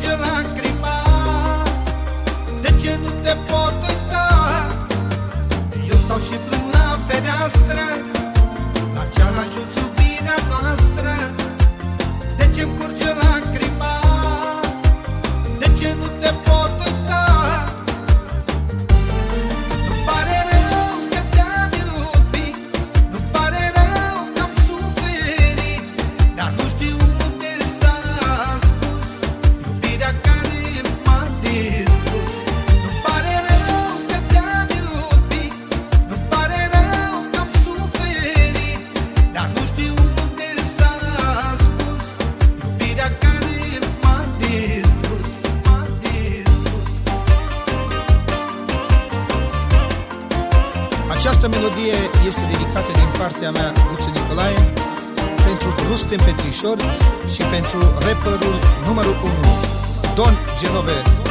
curge lacrima? De ce nu te pot uita? Eu stau și plâng la fereastră, la ce a ajuns iubirea noastră. De ce-mi curge lacrima? De ce nu te pot uita? Nu-mi pare rău că te-am iubit, nu-mi pare rău că am suferit, dar nu știu unde s-a ascuns iubirea care m-a distrus. Nu-mi pare rău că te-am iubit, nu-mi pare rău că am suferit, dar nu știu unde s-a ascuns iubirea care m-a distrus, m-a distrus. Această melodie este dedicată din partea mea, Luțu Nicolae, pentru Rustem Petrișor și pentru rapperul numărul 1, Don Genove.